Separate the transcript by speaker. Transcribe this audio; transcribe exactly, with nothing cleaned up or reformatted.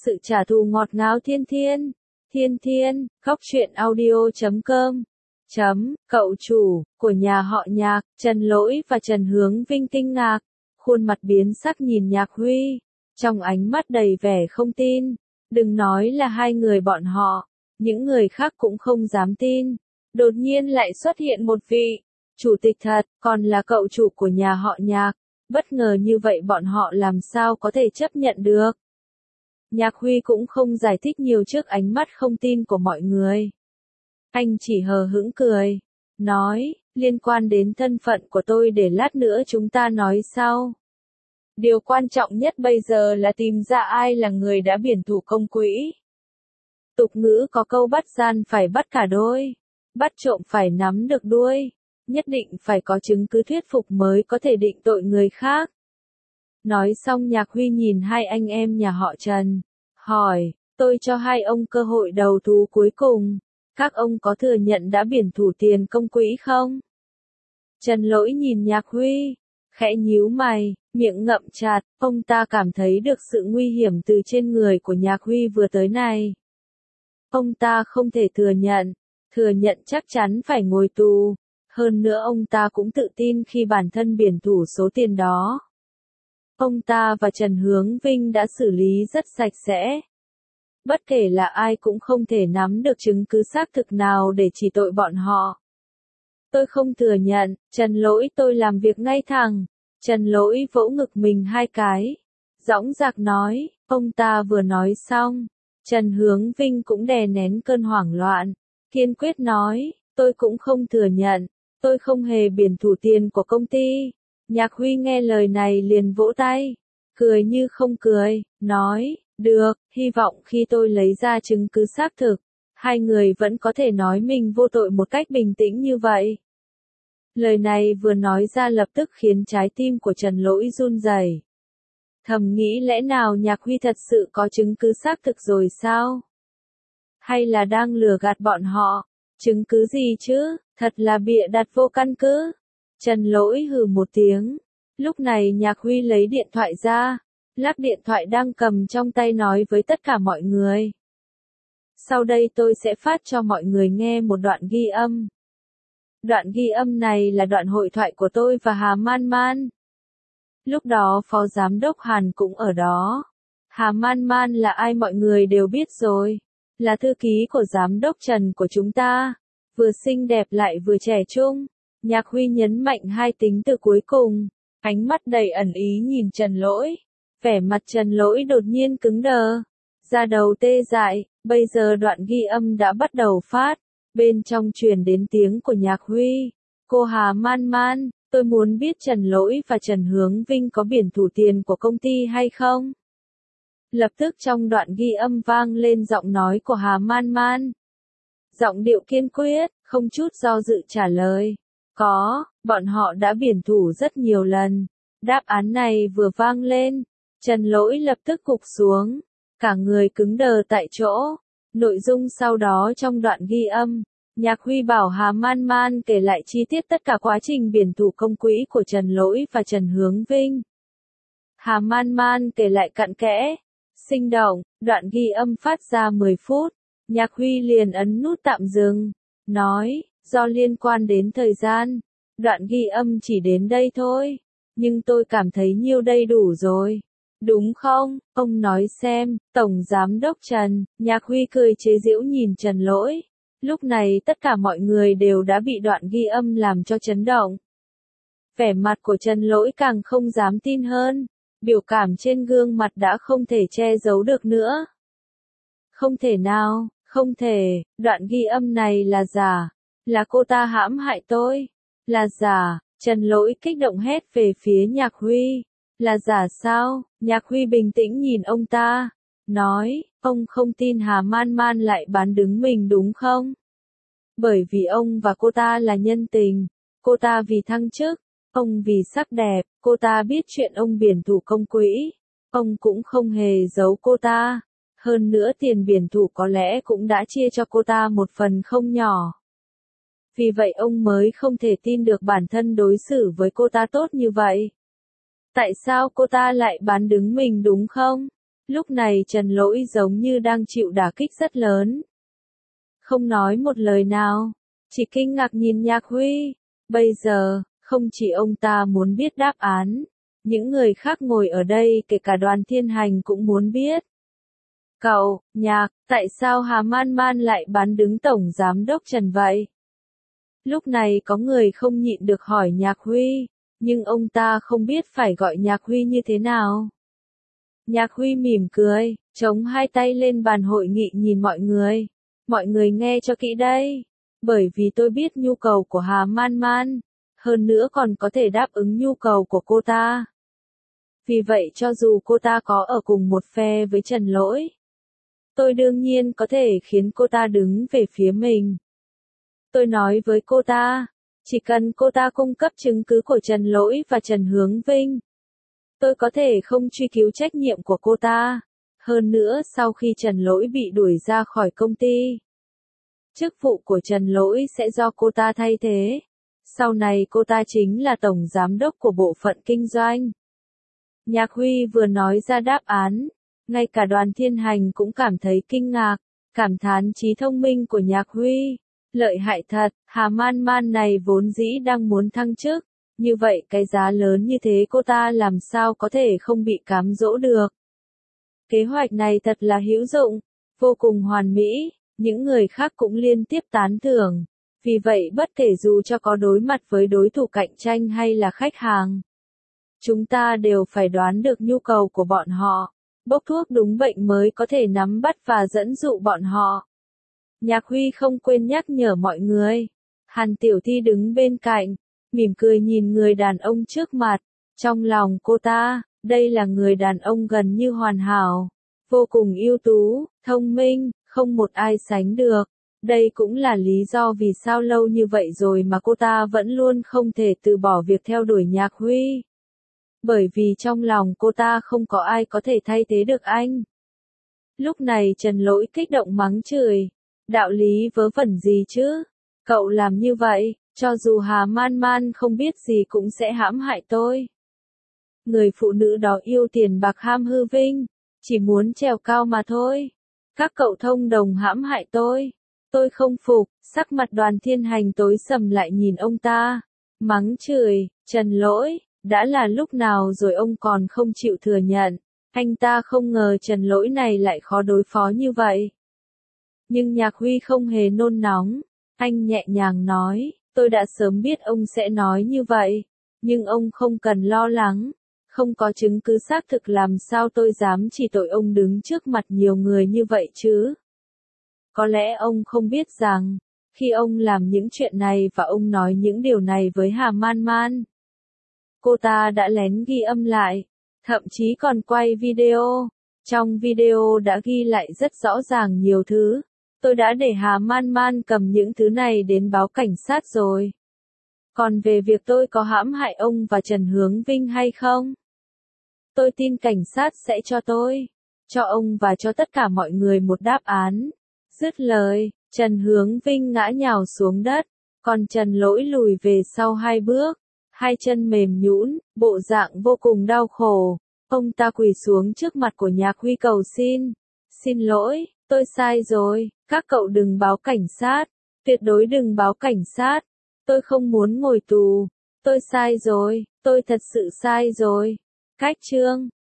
Speaker 1: sự trả thù ngọt ngào thiên thiên. Thiên thiên, khóc chuyện audio chấm com. Chấm, cậu chủ, của nhà họ Nhạc, Trần Lỗi và Trần Hướng Vinh kinh ngạc. Khuôn mặt biến sắc nhìn Nhạc Huy. Trong ánh mắt đầy vẻ không tin. Đừng nói là hai người bọn họ. Những người khác cũng không dám tin. Đột nhiên lại xuất hiện một vị chủ tịch thật, còn là cậu chủ của nhà họ Nhạc. Bất ngờ như vậy bọn họ làm sao có thể chấp nhận được. Nhạc Huy cũng không giải thích nhiều trước ánh mắt không tin của mọi người. Anh chỉ hờ hững cười. Nói, liên quan đến thân phận của tôi để lát nữa chúng ta nói sau. Điều quan trọng nhất bây giờ là tìm ra ai là người đã biển thủ công quỹ. Tục ngữ có câu bắt gian phải bắt cả đôi. Bắt trộm phải nắm được đuôi. Nhất định phải có chứng cứ thuyết phục mới có thể định tội người khác. Nói xong Nhạc Huy nhìn hai anh em nhà họ Trần. Hỏi, tôi cho hai ông cơ hội đầu thú cuối cùng. Các ông có thừa nhận đã biển thủ tiền công quỹ không? Trần Lỗi nhìn Nhạc Huy. Khẽ nhíu mày, miệng ngậm chặt. Ông ta cảm thấy được sự nguy hiểm từ trên người của Nhạc Huy vừa tới này. Ông ta không thể thừa nhận. Thừa nhận chắc chắn phải ngồi tù. Hơn nữa ông ta cũng tự tin khi bản thân biển thủ số tiền đó. Ông ta và Trần Hướng Vinh đã xử lý rất sạch sẽ. Bất kể là ai cũng không thể nắm được chứng cứ xác thực nào để chỉ tội bọn họ. Tôi không thừa nhận, Trần Lỗi tôi làm việc ngay thẳng. Trần Lỗi vỗ ngực mình hai cái. Dõng dạc nói, ông ta vừa nói xong. Trần Hướng Vinh cũng đè nén cơn hoảng loạn. Kiên quyết nói, tôi cũng không thừa nhận. Tôi không hề biển thủ tiền của công ty. Nhạc Huy nghe lời này liền vỗ tay. Cười như không cười, nói, được, hy vọng khi tôi lấy ra chứng cứ xác thực, hai người vẫn có thể nói mình vô tội một cách bình tĩnh như vậy. Lời này vừa nói ra lập tức khiến trái tim của Trần Lỗi run rẩy. Thầm nghĩ lẽ nào Nhạc Huy thật sự có chứng cứ xác thực rồi sao? Hay là đang lừa gạt bọn họ? Chứng cứ gì chứ? Thật là bịa đặt vô căn cứ. Trần Lỗi hừ một tiếng. Lúc này Nhạc Huy lấy điện thoại ra. Lắc điện thoại đang cầm trong tay nói với tất cả mọi người. Sau đây tôi sẽ phát cho mọi người nghe một đoạn ghi âm. Đoạn ghi âm này là đoạn hội thoại của tôi và Hà Man Man. Lúc đó Phó Giám đốc Hàn cũng ở đó. Hà Man Man là ai mọi người đều biết rồi. Là thư ký của Giám đốc Trần của chúng ta. Vừa xinh đẹp lại vừa trẻ trung. Nhạc Huy nhấn mạnh hai tính từ cuối cùng. Ánh mắt đầy ẩn ý nhìn Trần Lỗi. Vẻ mặt Trần Lỗi đột nhiên cứng đờ. Da đầu tê dại. Bây giờ đoạn ghi âm đã bắt đầu phát. Bên trong truyền đến tiếng của Nhạc Huy. Cô Hà Man Man, tôi muốn biết Trần Lỗi và Trần Hướng Vinh có biển thủ tiền của công ty hay không? Lập tức trong đoạn ghi âm vang lên giọng nói của Hà Man Man. Giọng điệu kiên quyết, không chút do dự trả lời. Có, bọn họ đã biển thủ rất nhiều lần. Đáp án này vừa vang lên. Trần Lỗi lập tức gục xuống. Cả người cứng đờ tại chỗ. Nội dung sau đó trong đoạn ghi âm. Nhạc Huy bảo Hà Man Man kể lại chi tiết tất cả quá trình biển thủ công quỹ của Trần Lỗi và Trần Hướng Vinh. Hà Man Man kể lại cặn kẽ. Sinh động, đoạn ghi âm phát ra mười phút. Nhạc Huy liền ấn nút tạm dừng. Nói, do liên quan đến thời gian. Đoạn ghi âm chỉ đến đây thôi. Nhưng tôi cảm thấy nhiêu đây đủ rồi. Đúng không, ông nói xem, Tổng Giám đốc Trần. Nhạc Huy cười chế giễu nhìn Trần Lỗi. Lúc này tất cả mọi người đều đã bị đoạn ghi âm làm cho chấn động. Vẻ mặt của Trần Lỗi càng không dám tin hơn. Biểu cảm trên gương mặt đã không thể che giấu được nữa. Không thể nào, không thể, đoạn ghi âm này là giả. Là cô ta hãm hại tôi. Là giả, Trần Lỗi kích động hét về phía Nhạc Huy. Là giả sao? Nhạc Huy bình tĩnh nhìn ông ta. Nói, ông không tin Hà Man Man lại bán đứng mình đúng không? Bởi vì ông và cô ta là nhân tình. Cô ta vì thăng chức. Ông vì sắc đẹp. Cô ta biết chuyện ông biển thủ công quỹ. Ông cũng không hề giấu cô ta. Hơn nữa tiền biển thủ có lẽ cũng đã chia cho cô ta một phần không nhỏ. Vì vậy ông mới không thể tin được bản thân đối xử với cô ta tốt như vậy. Tại sao cô ta lại bán đứng mình đúng không? Lúc này Trần Lỗi giống như đang chịu đả kích rất lớn. Không nói một lời nào, chỉ kinh ngạc nhìn Nhạc Huy. Bây giờ, không chỉ ông ta muốn biết đáp án, những người khác ngồi ở đây kể cả Đoàn Thiên Hành cũng muốn biết. Cậu, Nhạc, tại sao Hà Man Man lại bán đứng Tổng Giám đốc Trần vậy? Lúc này có người không nhịn được hỏi Nhạc Huy, nhưng ông ta không biết phải gọi Nhạc Huy như thế nào. Nhạc Huy mỉm cười, chống hai tay lên bàn hội nghị nhìn mọi người. Mọi người nghe cho kỹ đây. Bởi vì tôi biết nhu cầu của Hà Man Man, hơn nữa còn có thể đáp ứng nhu cầu của cô ta. Vì vậy cho dù cô ta có ở cùng một phe với Trần Lỗi, tôi đương nhiên có thể khiến cô ta đứng về phía mình. Tôi nói với cô ta, chỉ cần cô ta cung cấp chứng cứ của Trần Lỗi và Trần Hướng Vinh, tôi có thể không truy cứu trách nhiệm của cô ta. Hơn nữa sau khi Trần Lỗi bị đuổi ra khỏi công ty, chức vụ của Trần Lỗi sẽ do cô ta thay thế. Sau này cô ta chính là tổng giám đốc của bộ phận kinh doanh. Nhạc Huy vừa nói ra đáp án, ngay cả Đoàn Thiên Hành cũng cảm thấy kinh ngạc, cảm thán trí thông minh của Nhạc Huy. Lợi hại thật, Hà Man Man này vốn dĩ đang muốn thăng chức, như vậy cái giá lớn như thế cô ta làm sao có thể không bị cám dỗ được. Kế hoạch này thật là hữu dụng, vô cùng hoàn mỹ, những người khác cũng liên tiếp tán thưởng. Vì vậy bất kể dù cho có đối mặt với đối thủ cạnh tranh hay là khách hàng, chúng ta đều phải đoán được nhu cầu của bọn họ, bốc thuốc đúng bệnh mới có thể nắm bắt và dẫn dụ bọn họ. Nhạc Huy không quên nhắc nhở mọi người. Hàn Tiểu Thi đứng bên cạnh, mỉm cười nhìn người đàn ông trước mặt. Trong lòng cô ta, đây là người đàn ông gần như hoàn hảo, vô cùng ưu tú, thông minh, không một ai sánh được. Đây cũng là lý do vì sao lâu như vậy rồi mà cô ta vẫn luôn không thể từ bỏ việc theo đuổi Nhạc Huy. Bởi vì trong lòng cô ta không có ai có thể thay thế được anh. Lúc này Trần Lỗi kích động mắng chửi. Đạo lý vớ vẩn gì chứ? Cậu làm như vậy, cho dù Hà Man Man không biết gì cũng sẽ hãm hại tôi. Người phụ nữ đó yêu tiền bạc ham hư vinh, chỉ muốn trèo cao mà thôi. Các cậu thông đồng hãm hại tôi. Tôi không phục, sắc mặt Đoàn Thiên Hành tối sầm lại nhìn ông ta. Mắng chửi, Trần Lỗi, đã là lúc nào rồi ông còn không chịu thừa nhận. Anh ta không ngờ Trần Lỗi này lại khó đối phó như vậy. Nhưng Nhạc Huy không hề nôn nóng, anh nhẹ nhàng nói, tôi đã sớm biết ông sẽ nói như vậy, nhưng ông không cần lo lắng, không có chứng cứ xác thực làm sao tôi dám chỉ tội ông đứng trước mặt nhiều người như vậy chứ. Có lẽ ông không biết rằng, khi ông làm những chuyện này và ông nói những điều này với Hà Man Man, cô ta đã lén ghi âm lại, thậm chí còn quay video. Trong video đã ghi lại rất rõ ràng nhiều thứ. Tôi đã để Hà Man Man cầm những thứ này đến báo cảnh sát rồi. Còn về việc tôi có hãm hại ông và Trần Hướng Vinh hay không? Tôi tin cảnh sát sẽ cho tôi, cho ông và cho tất cả mọi người một đáp án. Dứt lời, Trần Hướng Vinh ngã nhào xuống đất, còn Trần Lỗi lùi về sau hai bước, hai chân mềm nhũn, bộ dạng vô cùng đau khổ. Ông ta quỳ xuống trước mặt của Nhạc Huy cầu xin. Xin lỗi, tôi sai rồi, các cậu đừng báo cảnh sát, tuyệt đối đừng báo cảnh sát. Tôi không muốn ngồi tù, tôi sai rồi, tôi thật sự sai rồi. Cách chương